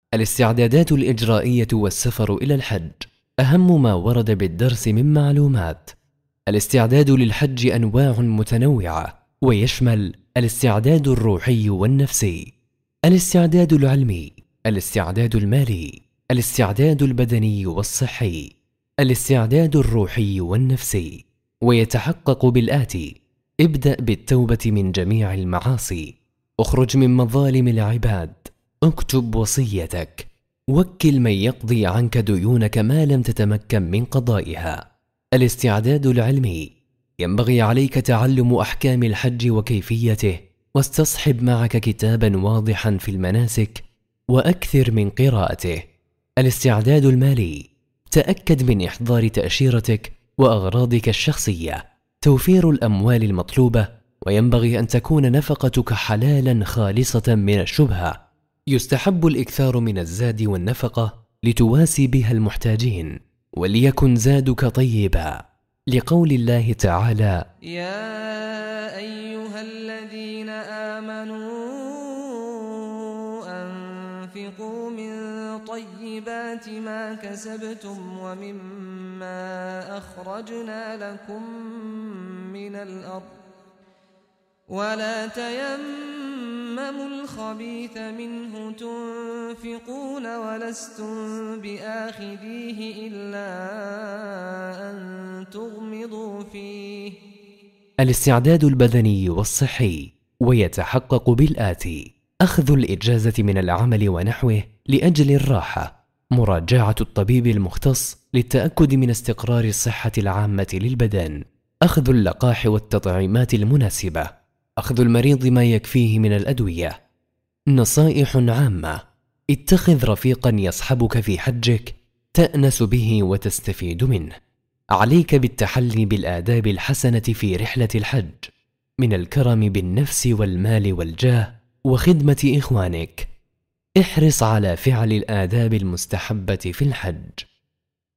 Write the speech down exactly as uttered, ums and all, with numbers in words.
الاستعدادات الإجرائية والسفر إلى الحج. أهم ما ورد بالدرس من معلومات: الاستعداد للحج أنواع متنوعة، ويشمل الاستعداد الروحي والنفسي، الاستعداد العلمي، الاستعداد المالي، الاستعداد البدني والصحي، الاستعداد الروحي والنفسي. ويتحقق بالآتي: ابدأ بالتوبة من جميع المعاصي، اخرج من مظالم العباد، اكتب وصيتك، وكل من يقضي عنك ديونك ما لم تتمكن من قضائها. الاستعداد العلمي: ينبغي عليك تعلم أحكام الحج وكيفيته، واستصحب معك كتابا واضحا في المناسك وأكثر من قراءته. الاستعداد المالي: تأكد من إحضار تأشيرتك وأغراضك الشخصية، توفير الأموال المطلوبة، وينبغي أن تكون نفقتك حلالا خالصة من الشبهة. يستحب الإكثار من الزاد والنفقة لتواسي بها المحتاجين، وليكن زادك طيبا، لقول الله تعالى: يا أيها الذين آمنوا أنفقوا من طيبات ما كسبتم ومما أخرجنا لكم من الأرض ولا تيمموا الخبيث منه تنفقون ولستم بآخذيه إلا أن تغمضوا فيه. الاستعداد البدني والصحي، ويتحقق بالآتي: أخذ الإجازة من العمل ونحوه لأجل الراحة، مراجعة الطبيب المختص للتأكد من استقرار الصحة العامة للبدن، أخذ اللقاح والتطعيمات المناسبة، أخذ المريض ما يكفيه من الأدوية. نصائح عامة: اتخذ رفيقا يصحبك في حجك تأنس به وتستفيد منه. عليك بالتحلي بالآداب الحسنة في رحلة الحج، من الكرم بالنفس والمال والجاه وخدمة إخوانك. احرص على فعل الآداب المستحبة في الحج.